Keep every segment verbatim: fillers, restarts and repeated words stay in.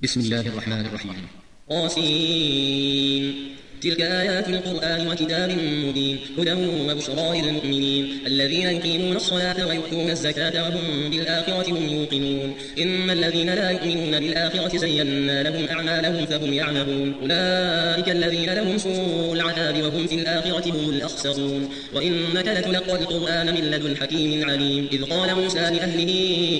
بسم الله الرحمن الرحيم. قاسين تلك آيات القرآن وكتاب مبين هدى وبشرى للمؤمنين الذين يقيمون الصلاة ويؤتون الزكاة وهم بالآخرة هم يوقنون. إن الذين لا يؤمنون بالآخرة زينا لهم أعمالهم فهم يعمهون. أولئك الذين لهم سوء العذاب وهم في الآخرة هم الأخسرون. وإنك لتلقى القرآن من لدن حكيم عليم. إذ قال موسى لأهله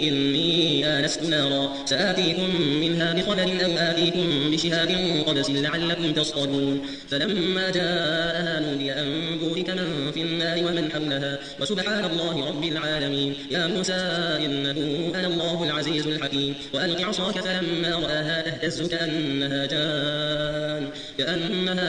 إني آنست نارا سآتيكم منها بخبر أو آتيكم بشهاب قبس لعلكم تصطلون. فلما جاءها نودي أن بورك من في النار ومن حولها وسبحان الله رب العالمين. يا موسى إنه أنا الله العزيز الحكيم. وألق عصاك فلما رآها تهتز كأنها جان كأنها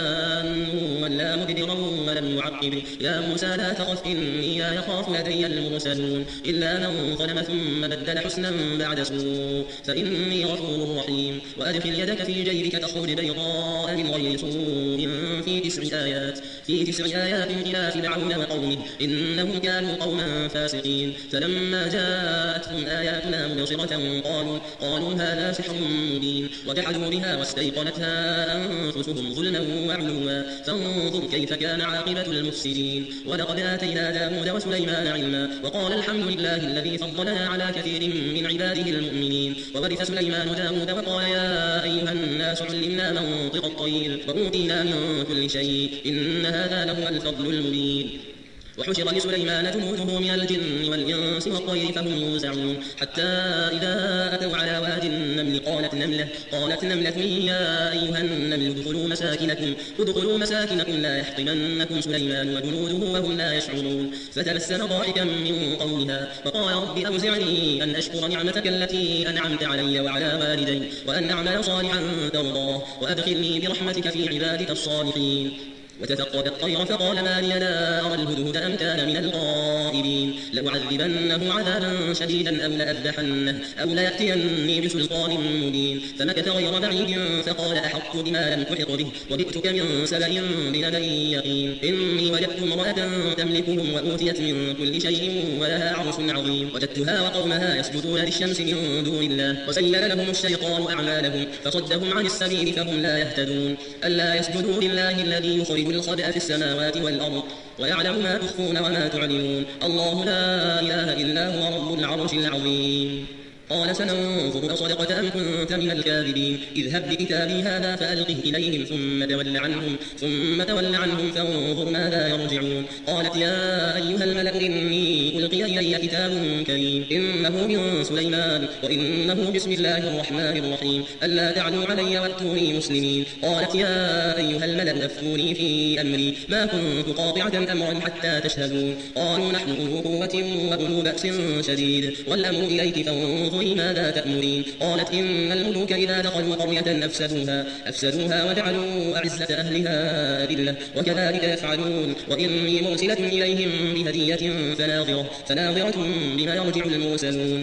جان ولا مدبرا ولم يعقب. يا موسى لا تخف إني لا يخاف لدي المرسلون إلا من ظلم ثم بدل حسنا بعد سوء فإني غفور رحيم. وأدخل يدك في جيبك تخرج بيضاء من غير سوء في تسع آيات في تسع آيات إلى فرعون وقومه إنهم كانوا قوما فاسقين. فلما جاءتهم آياتنا مبصرة قالوا قالوا هذا سحر مبين وجحدوا بها واستيقنتها أنفسهم ظلما وعلوا فانظر كيف كان عاقبة المفسدين. ولقد آتينا داود وسليمان علما وقال الحمد لله الذي فضلنا على كثير من عباده المؤمنين. وورث سليمان داود وقال يا أيها الناس علمنا منطق الطير وأوتينا من كل شيء إن هذا لهو الفضل المبين. وحشر لسليمان جنوده من الجن والإنس والطير فهم يوزعون حتى إذا أتوا على واد النمل قالت نملة قالت نملة يا أيها النمل ادخلوا مساكنكم ادخلوا مساكنكم لا يحطمنكم سليمان وجنوده وهم لا يشعرون. فتبسم ضاحكا من قولها وقال رب أوزعني أن أشكر نعمتك التي أنعمت علي وعلى والدي وأن أعمل صالحا ترضاه وأدخلني برحمتك في عبادك الصالحين. وتفقد الطير فقال ما لي لا أرى الهدهد أم كان من الغائبين. لأعذبنه عذابا شديدا أو لأذبحنه أو ليأتيني بسلطان مبين. فمكث غير بعيد فقال أحط بما لم تحط به وجئتك من سبأ بنبأ يقين. إني وجدت امرأة تملكهم وأوتيت من كل شيء ولها عرش عظيم. وجدتها وقومها يسجدون للشمس من دون الله وزين لهم الشيطان أعمالهم فصدهم عن السبيل فهم لا يهتدون. ألا يسجدوا لله الذي يخرج الخبأ في السماوات والأرض ويعلم ما تخفون وما تعلنون. الله لا إله إلا هو رب العرش العظيم. قال سننظر أصدقت أم كنت من الكاذبين. اذهب بكتابي هذا فألقه إليهم ثم تول عنهم ثم تول عنهم فانظر ماذا يرجعون. قالت يا أيها الملأ إني ألقي إلي كتاب كريم إنه من سليمان وإنه بسم الله الرحمن الرحيم ألا تعلوا علي وأتوني مسلمين. قالت يا أيها الملأ أفتوني في أمري ما كنت قاطعة أمرا حتى تشهدون. قالوا نحن أولو قوة وأولو بأس شديد والأمر إليك فانظر ماذا تأمرين. قالت إن الملوك إذا دخلوا قرية أفسدوها أفسدوها وجعلوا أعزة أهلها أذلة وكذلك يفعلون. وإني مرسلة إليهم بهدية فناظرة فناظرة بما يرجع المرسلون.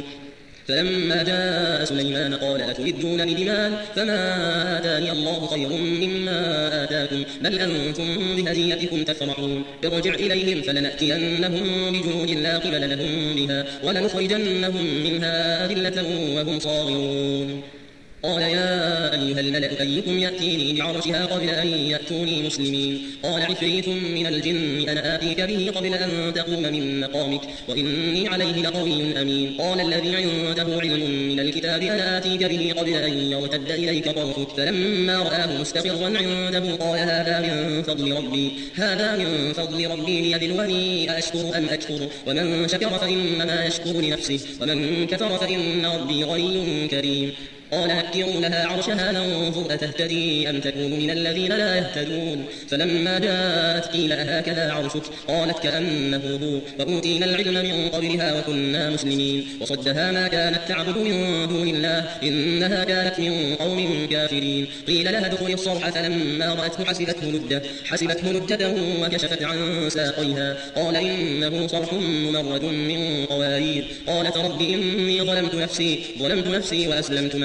فلما جاء سليمان قال أتمدونني بمال فما آتاني الله خير مما آتاكم بل أنتم بهديتكم تفرحون. ارجع إليهم فلنأتينهم بجنود لا قبل لهم بها ولنخرجنهم منها أذلة وهم صاغرون. قال يا أيها الملأ أيكم يأتيني بعرشها قبل أن يأتوني مسلمين. قال عفريت من الجن أنا آتيك به قبل أن تقوم من مقامك وإني عليه لقوي أمين. قال الذي عنده علم من الكتاب أنا آتيك به قبل أن يرتد إليك طرفك فلما رآه مستقرا عنده قال هذا من فضل ربي هذا من فضل ربي ليبلوني أأشكر أم أكفر ومن شكر فإنما يشكر لنفسه ومن كفر فإن ربي غني كريم. قال نكروا لها عرشها ننظر أتهتدي أم تكون من الذين لا يهتدون. فلما جاءت قيل أهكذا عرشك قالت كأنه هو وأوتينا العلم من قبلها وكنا مسلمين. وصدها ما كانت تعبد من دون الله إنها كانت من قوم كافرين. قيل لها ادخل الصرح فلما رأته حسبته لجة حسبته لجة وكشفت عن ساقيها قال إنه صرح ممرد من قوارير. قالت رب إني ظلمت نفسي ظلمت نفسي وأسلمت مع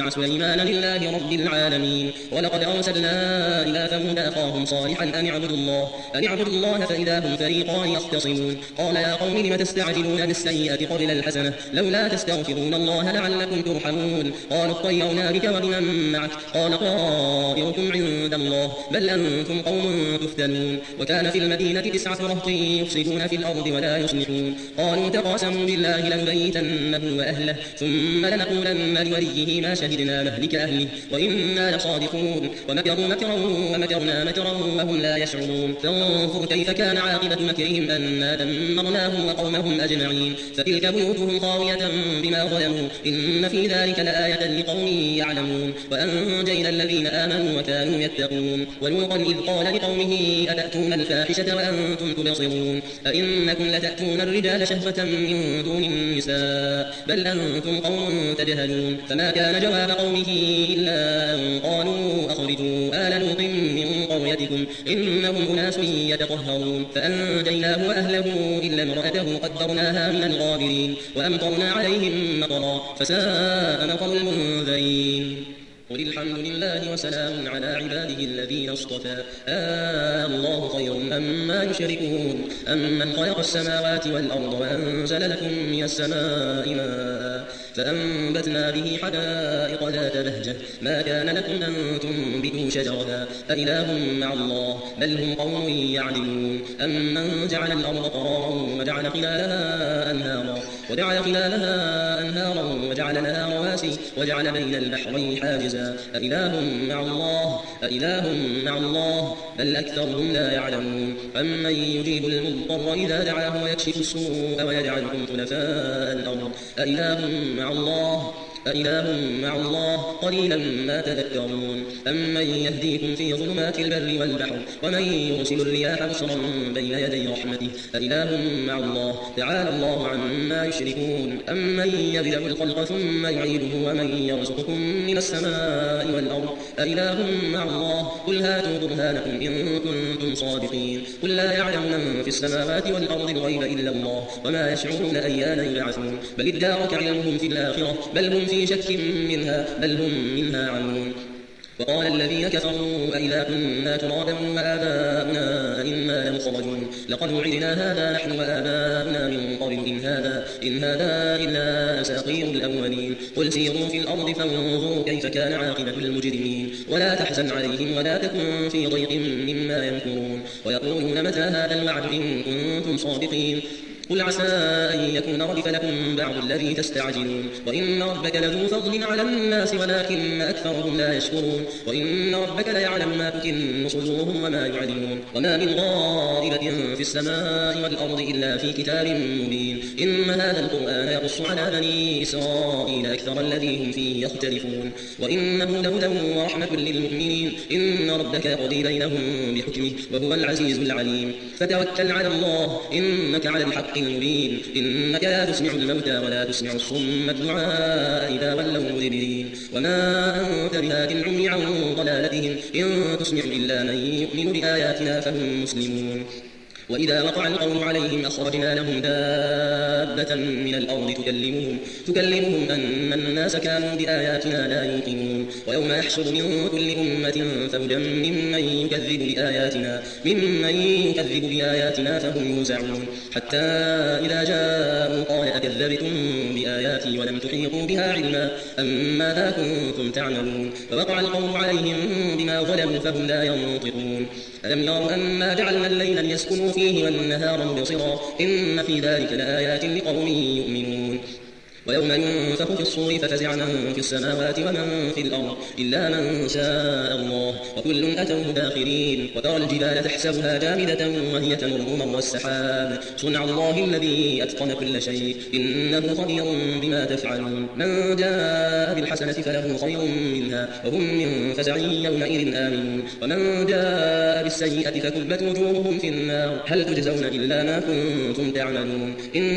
سليمان لله رب العالمين. ولقد أرسلنا إلى ثمود أخاهم صالحا أن اعبدوا الله أن اعبدوا الله فإذا هم فريقان يختصمون. قال يا قوم لم تستعجلون بالسيئة قبل الحسنة لولا تستغفرون الله لعلكم ترحمون. قالوا اطيرنا بك وبمن معك قال طائركم عند الله بل أنتم قوم تفتنون. وكان في المدينة تسعة رهط يفسدون في الأرض ولا يصلحون. قالوا تقاسموا بالله لنبيتنه وأهله ثم لنقولن لوليه ما شهدنا مهلك أهله وإنا لصادقون. ومكروا مكرا ومكرنا مكرا وهم لا يشعرون. فانظر كيف كان عاقبة مكرهم أنا دمرناهم وقومهم أجمعين. فتلك بيوتهم خاوية بما ظلموا إن في ذلك لآية لقوم يعلمون. وأنجينا الذين آمنوا وكانوا يتقون. ولوطا إذ قال لقومه أتأتون الفاحشة وأنتم تبصرون أئنكم لتأتون الرجال شهوة من دون النساء بل أنتم قوم تجهلون. فما كان جواب قومه إلا أن قالوا أخرجوا آل لوط من قريتكم إنهم أناس يتطهرون. فأنجيناه وأهله إلا امرأته قدرناها من الغابرين وأمطرنا عليهم مطرا فساء مطر المنذرين. قل الحمد لله وسلام على عباده الذين اصطفى آه الله خير أما يشركون أمن خلق السماوات والأرض وأنزل لكم من السماء ماء فأنبتنا به حدائق ذات بهجة ما كان لكم أن تنبتوا شجرها أإله مع الله بل هم قوم يعدلون. أمن جعل الأرض قرارا وجعل خلالها أنهارا وجعل خلالها أنهارا وجعل لها رواسي وجعل بين البحرين حاجزا أإله مع الله أإله مع الله بل أكثرهم لا يعلمون. أمن يجيب المضطر إذا دعاه ويكشف السوء ويجعلكم خلفاء الأرض أإله مع الله أإله مع الله قليلا ما تذكرون. أمن يهديكم في ظلمات البر والبحر ومن يرسل الرياح بشرا بين يدي رحمته أإله مع الله تعالى الله عما يشركون. أمن يبدأ الخلق ثم يعيده ومن يرزقكم من السماء والأرض أإله مع الله قل هاتوا برهانكم إن كنتم صادقين. قل لا يعلم من في السماوات والأرض الغيب إلا الله وما يشعرون أيان يبعثون بل ادارك علمهم في الآخرة بل هم في شك منها بل هم منها عمون. وقال الذين كفروا أئذا كنا ترابا وآباؤنا أئنا لمخرجون لقد وعدنا هذا نحن وآباؤنا من قبل إن هذا إن هذا إلا أساطير الأولين. قل سيروا في الأرض فانظروا كيف كان عاقبة المجرمين ولا تحزن عليهم ولا تكن في ضيق مما يمكرون. ويقولون متى هذا الوعد إن كنتم صادقين قل عسى أن يكون ردف لكم بعض الذي تستعجلون وإن ربك لذو فضل على الناس ولكن أكثرهم لا يشكرون. وإن ربك ليعلم ما تكن صدورهم وما يعلنون. وما من غائبة في السماء والأرض إلا في كتاب مبين. إن هذا القرآن يقص على بني إسرائيل أكثر الذي هم فيه يختلفون وإنه لهدى ورحمة للمؤمنين. إن ربك يقضي بينهم بحكمه وهو العزيز العليم. فتوكل على الله إنك على الحق المبين. إنك لا تسمع الموتى ولا تسمع الصم الدعاء إذا ولوا مدبرين. وما أنت بهاد العمي عن ضلالتهم إن تسمع إلا من يؤمن بآياتنا فهم مسلمون. وإذا وقع القول عليهم أخرجنا لهم دابة من الأرض تكلمهم, تكلمهم أن الناس كانوا بآياتنا لا يوقنون. ويوم يحشر من كل أمة فهدى ممن يكذب بآياتنا ممن يكذب بآياتنا فهم يوزعون. حتى إذا جاءوا قال أكذبتم بآياتي ولم تحيطوا بها علما أم ماذا كنتم تعملون. فوقع القول عليهم بما ظلموا فهم لا ينطقون. ألم يروا أنا جعلنا الليل ليسكنوا فيه والنهار مبصرا إن في ذلك لآيات لقوم يؤمنون. ويوم ينفخ في الصور ففزع من في السماوات ومن في الأرض إلا من شاء الله وكل أتوه داخرين. وترى الجبال تحسبها جامدة وهي تمر مر السحاب صنع الله الذي أتقن كل شيء إنه خبير بما تفعلون. من جاء بالحسنة فله خير منها وهم من فزع يومئذ آمنون. ومن جاء بالسيئة فكبت وجوههم في النار هل تجزون إلا ما كنتم تعملون.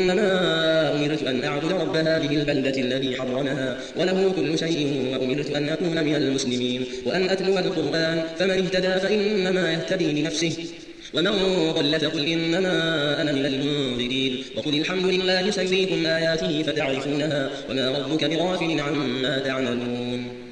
إنما أمرت أن أعبد رب هذه البلدة الذي حرمها وله كل شيء وأمرت أن أكون من المسلمين وأن أتلو القرآن فمن اهتدى فإنما يهتدي لنفسه ومن ضل فقل إنما أنا من المنذرين. وقل الحمد لله يسويكم آياته فتعرفونها وما ربك بغافل عما تعملون.